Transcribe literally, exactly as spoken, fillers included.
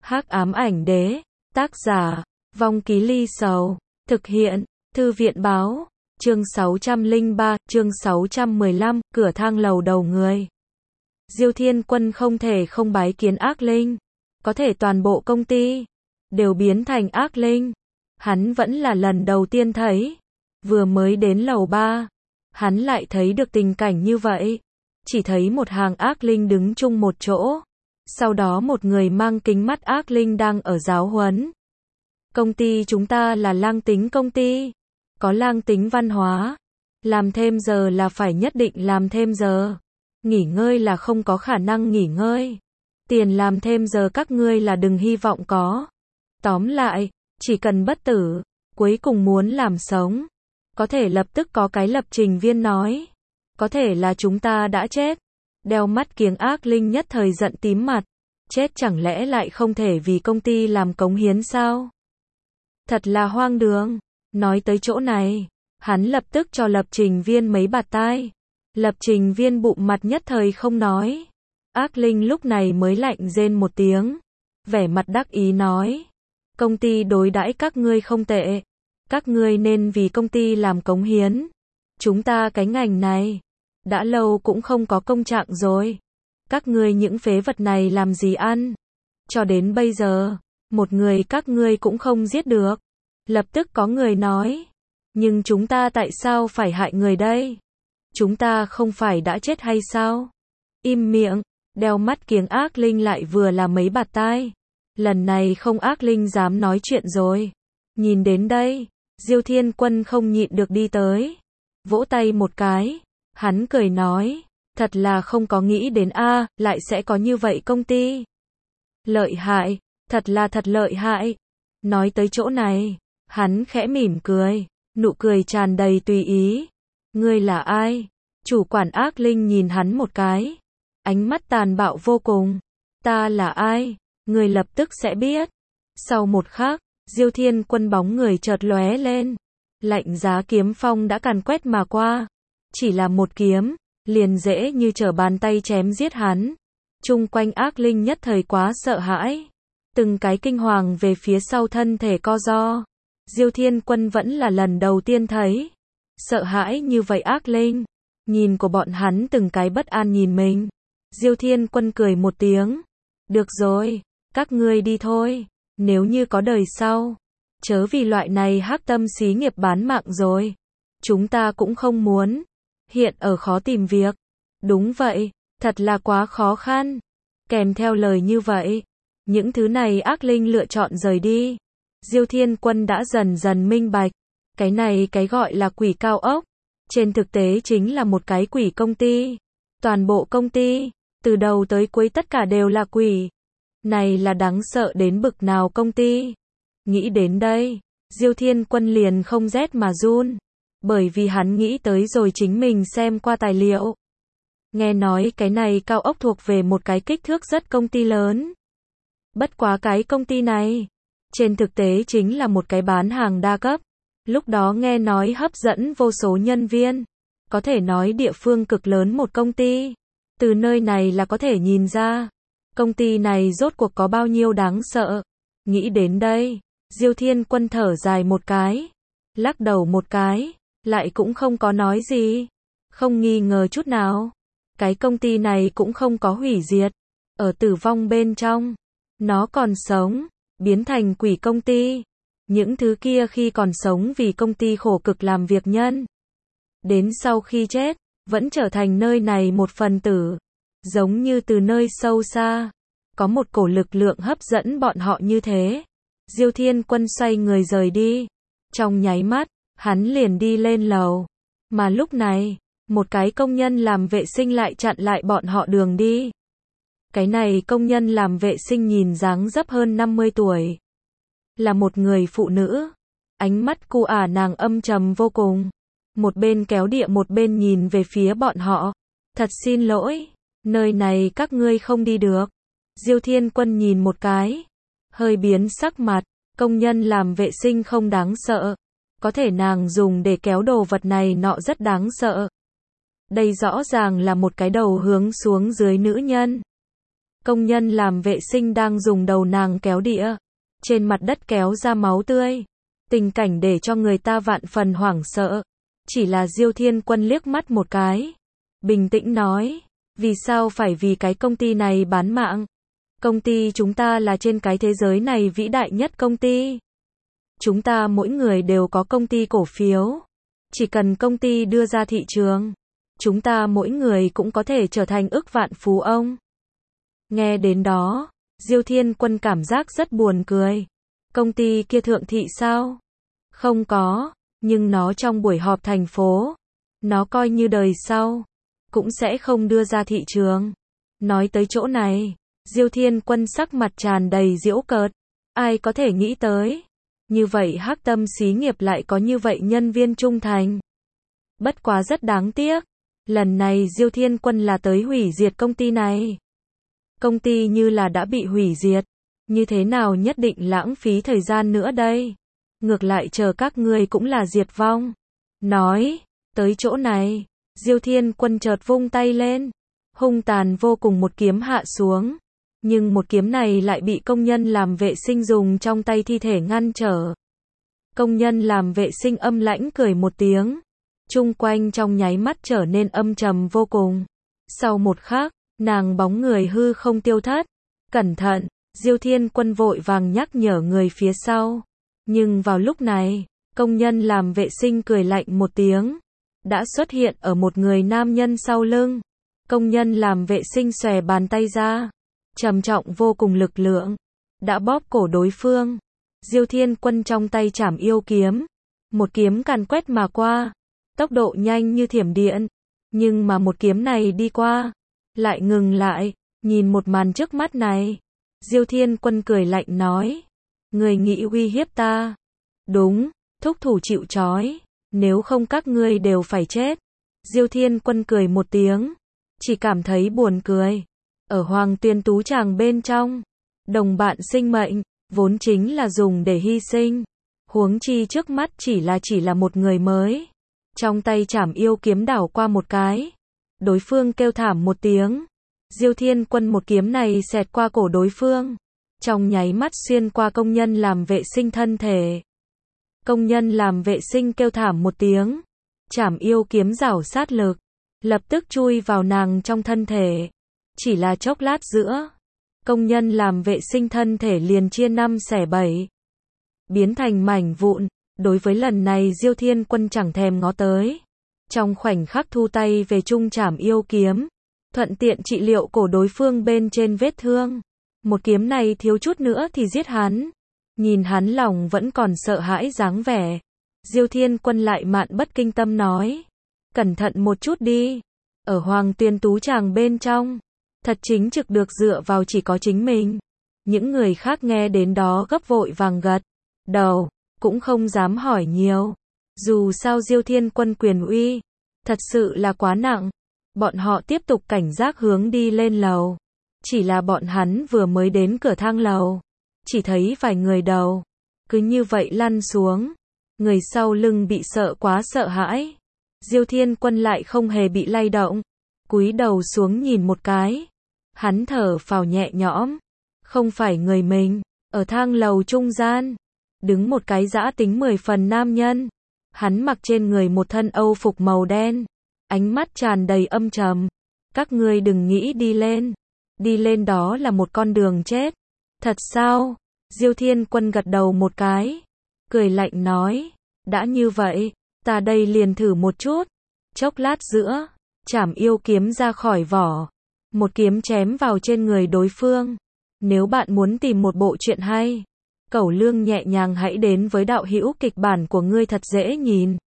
Hắc ám ảnh đế, tác giả, Vong Ký Ly Sầu, thực hiện, Thư viện báo, chương sáu trăm lẻ ba, chương sáu trăm mười lăm, cửa thang lầu đầu người. Diêu Thiên Quân không thể không bái kiến ác linh, có thể toàn bộ công ty đều biến thành ác linh. Hắn vẫn là lần đầu tiên thấy, vừa mới đến lầu ba, hắn lại thấy được tình cảnh như vậy. Chỉ thấy một hàng ác linh đứng chung một chỗ, sau đó một người mang kính mắt ác linh đang ở giáo huấn. Công ty chúng ta là lang tính công ty, có lang tính văn hóa, làm thêm giờ là phải nhất định làm thêm giờ, nghỉ ngơi là không có khả năng nghỉ ngơi, tiền làm thêm giờ các ngươi là đừng hy vọng có. Tóm lại, chỉ cần bất tử, cuối cùng muốn làm sống, có thể lập tức có cái lập trình viên nói, có thể là chúng ta đã chết. Đeo mắt kiếng ác linh nhất thời giận tím mặt, chết chẳng lẽ lại không thể vì công ty làm cống hiến sao? Thật là hoang đường. Nói tới chỗ này, hắn lập tức cho lập trình viên mấy bạt tai. Lập trình viên bụng mặt nhất thời không nói. Ác linh lúc này mới lạnh rên một tiếng, vẻ mặt đắc ý nói, công ty đối đãi các ngươi không tệ, các ngươi nên vì công ty làm cống hiến. Chúng ta cái ngành này đã lâu cũng không có công trạng rồi. Các ngươi những phế vật này làm gì ăn? Cho đến bây giờ, một người các ngươi cũng không giết được. Lập tức có người nói, nhưng chúng ta tại sao phải hại người đây? Chúng ta không phải đã chết hay sao? Im miệng, đeo mắt kiếng ác linh lại vừa là mấy bạt tai. Lần này không ác linh dám nói chuyện rồi. Nhìn đến đây, Diêu Thiên Quân không nhịn được đi tới, vỗ tay một cái. Hắn cười nói, thật là không có nghĩ đến a, lại sẽ có như vậy công ty. Lợi hại, thật là thật lợi hại. Nói tới chỗ này, hắn khẽ mỉm cười, nụ cười tràn đầy tùy ý. Ngươi là ai? Chủ quản ác linh nhìn hắn một cái, ánh mắt tàn bạo vô cùng. Ta là ai? Ngươi lập tức sẽ biết. Sau một khắc, Diêu Thiên Quân bóng người chợt lóe lên, lạnh giá kiếm phong đã càn quét mà qua. Chỉ là một kiếm, liền dễ như trở bàn tay chém giết hắn. Chung quanh ác linh nhất thời quá sợ hãi, từng cái kinh hoàng về phía sau thân thể co ro. Diêu Thiên Quân vẫn là lần đầu tiên thấy sợ hãi như vậy ác linh. Nhìn của bọn hắn từng cái bất an nhìn mình. Diêu Thiên Quân cười một tiếng, được rồi, các ngươi đi thôi, nếu như có đời sau, chớ vì loại này hắc tâm xí nghiệp bán mạng rồi. Chúng ta cũng không muốn hiện ở khó tìm việc. Đúng vậy, thật là quá khó khăn. Kèm theo lời như vậy, những thứ này ác linh lựa chọn rời đi. Diêu Thiên Quân đã dần dần minh bạch, cái này cái gọi là quỷ cao ốc, trên thực tế chính là một cái quỷ công ty. Toàn bộ công ty, từ đầu tới cuối tất cả đều là quỷ. Này là đáng sợ đến bực nào công ty. Nghĩ đến đây, Diêu Thiên Quân liền không rét mà run. Bởi vì hắn nghĩ tới rồi chính mình xem qua tài liệu. Nghe nói cái này cao ốc thuộc về một cái kích thước rất công ty lớn. Bất quá cái công ty này, trên thực tế chính là một cái bán hàng đa cấp. Lúc đó nghe nói hấp dẫn vô số nhân viên. Có thể nói địa phương cực lớn một công ty. Từ nơi này là có thể nhìn ra, công ty này rốt cuộc có bao nhiêu đáng sợ. Nghĩ đến đây, Diêu Thiên Quân thở dài một cái, lắc đầu một cái, lại cũng không có nói gì. Không nghi ngờ chút nào, cái công ty này cũng không có hủy diệt. Ở tử vong bên trong, nó còn sống, biến thành quỷ công ty. Những thứ kia khi còn sống vì công ty khổ cực làm việc nhân, đến sau khi chết, vẫn trở thành nơi này một phần tử. Giống như từ nơi sâu xa, có một cổ lực lượng hấp dẫn bọn họ như thế. Diêu Thiên Quân xoay người rời đi. Trong nháy mắt, hắn liền đi lên lầu. Mà lúc này, một cái công nhân làm vệ sinh lại chặn lại bọn họ đường đi. Cái này công nhân làm vệ sinh nhìn dáng dấp hơn năm mươi tuổi. Là một người phụ nữ. Ánh mắt cu ả nàng âm trầm vô cùng. Một bên kéo địa một bên nhìn về phía bọn họ. Thật xin lỗi, nơi này các ngươi không đi được. Diêu Thiên Quân nhìn một cái, hơi biến sắc mặt. Công nhân làm vệ sinh không đáng sợ, có thể nàng dùng để kéo đồ vật này nọ rất đáng sợ. Đây rõ ràng là một cái đầu hướng xuống dưới nữ nhân. Công nhân làm vệ sinh đang dùng đầu nàng kéo đĩa. Trên mặt đất kéo ra máu tươi. Tình cảnh để cho người ta vạn phần hoảng sợ. Chỉ là Diêu Thiên Quân liếc mắt một cái. Bình tĩnh nói. Vì sao phải vì cái công ty này bán mạng? Công ty chúng ta là trên cái thế giới này vĩ đại nhất công ty. Chúng ta mỗi người đều có công ty cổ phiếu. Chỉ cần công ty đưa ra thị trường, chúng ta mỗi người cũng có thể trở thành ức vạn phú ông. Nghe đến đó, Diêu Thiên Quân cảm giác rất buồn cười. Công ty kia thượng thị sao? Không có, nhưng nó trong buổi họp thành phố, nó coi như đời sau, cũng sẽ không đưa ra thị trường. Nói tới chỗ này, Diêu Thiên Quân sắc mặt tràn đầy giễu cợt. Ai có thể nghĩ tới, như vậy Hắc Tâm xí nghiệp lại có như vậy nhân viên trung thành. Bất quá rất đáng tiếc, lần này Diêu Thiên Quân là tới hủy diệt công ty này. Công ty như là đã bị hủy diệt, như thế nào nhất định lãng phí thời gian nữa đây. Ngược lại chờ các ngươi cũng là diệt vong. Nói, tới chỗ này, Diêu Thiên Quân chợt vung tay lên, hung tàn vô cùng một kiếm hạ xuống. Nhưng một kiếm này lại bị công nhân làm vệ sinh dùng trong tay thi thể ngăn trở. Công nhân làm vệ sinh âm lãnh cười một tiếng. Chung quanh trong nháy mắt trở nên âm trầm vô cùng. Sau một khắc, nàng bóng người hư không tiêu thất. Cẩn thận, Diêu Thiên Quân vội vàng nhắc nhở người phía sau. Nhưng vào lúc này, công nhân làm vệ sinh cười lạnh một tiếng. Đã xuất hiện ở một người nam nhân sau lưng. Công nhân làm vệ sinh xòe bàn tay ra. Trầm trọng vô cùng lực lượng. Đã bóp cổ đối phương. Diêu Thiên Quân trong tay chảm yêu kiếm. Một kiếm càn quét mà qua. Tốc độ nhanh như thiểm điện. Nhưng mà một kiếm này đi qua. Lại ngừng lại. Nhìn một màn trước mắt này. Diêu Thiên Quân cười lạnh nói. Người nghĩ uy hiếp ta. Đúng, thúc thủ chịu trói. Nếu không các ngươi đều phải chết. Diêu Thiên Quân cười một tiếng. Chỉ cảm thấy buồn cười. Ở Hoàng Tuyên Tú Tràng bên trong, đồng bạn sinh mệnh, vốn chính là dùng để hy sinh. Huống chi trước mắt chỉ là chỉ là một người mới. Trong tay chảm yêu kiếm đảo qua một cái. Đối phương kêu thảm một tiếng. Diêu Thiên Quân một kiếm này xẹt qua cổ đối phương. Trong nháy mắt xuyên qua công nhân làm vệ sinh thân thể. Công nhân làm vệ sinh kêu thảm một tiếng. Chảm yêu kiếm rảo sát lực. Lập tức chui vào nàng trong thân thể. Chỉ là chốc lát giữa, công nhân làm vệ sinh thân thể liền chia năm xẻ bảy, biến thành mảnh vụn. Đối với lần này Diêu Thiên Quân chẳng thèm ngó tới. Trong khoảnh khắc thu tay về trung chảm yêu kiếm, thuận tiện trị liệu cổ đối phương bên trên vết thương. Một kiếm này thiếu chút nữa thì giết hắn. Nhìn hắn lòng vẫn còn sợ hãi dáng vẻ. Diêu Thiên Quân lại mạn bất kinh tâm nói. Cẩn thận một chút đi. Ở Hoàng Tuyên Tú Tràng bên trong, thật chính trực được dựa vào chỉ có chính mình. Những người khác nghe đến đó gấp vội vàng gật đầu, cũng không dám hỏi nhiều. Dù sao Diêu Thiên Quân quyền uy thật sự là quá nặng. Bọn họ tiếp tục cảnh giác hướng đi lên lầu. Chỉ là bọn hắn vừa mới đến cửa thang lầu, chỉ thấy vài người đầu cứ như vậy lăn xuống. Người sau lưng bị sợ quá sợ hãi. Diêu Thiên Quân lại không hề bị lay động, cúi đầu xuống nhìn một cái. Hắn thở phào nhẹ nhõm. Không phải người mình. Ở thang lầu trung gian, đứng một cái dã tính mười phần nam nhân. Hắn mặc trên người một thân âu phục màu đen, ánh mắt tràn đầy âm trầm. Các ngươi đừng nghĩ đi lên. Đi lên đó là một con đường chết. Thật sao? Diêu Thiên Quân gật đầu một cái, cười lạnh nói. Đã như vậy, ta đây liền thử một chút. Chốc lát giữa, chảm yêu kiếm ra khỏi vỏ. Một kiếm chém vào trên người đối phương. Nếu bạn muốn tìm một bộ truyện hay, Cẩu Lương nhẹ nhàng hãy đến với đạo hữu kịch bản của ngươi thật dễ nhìn.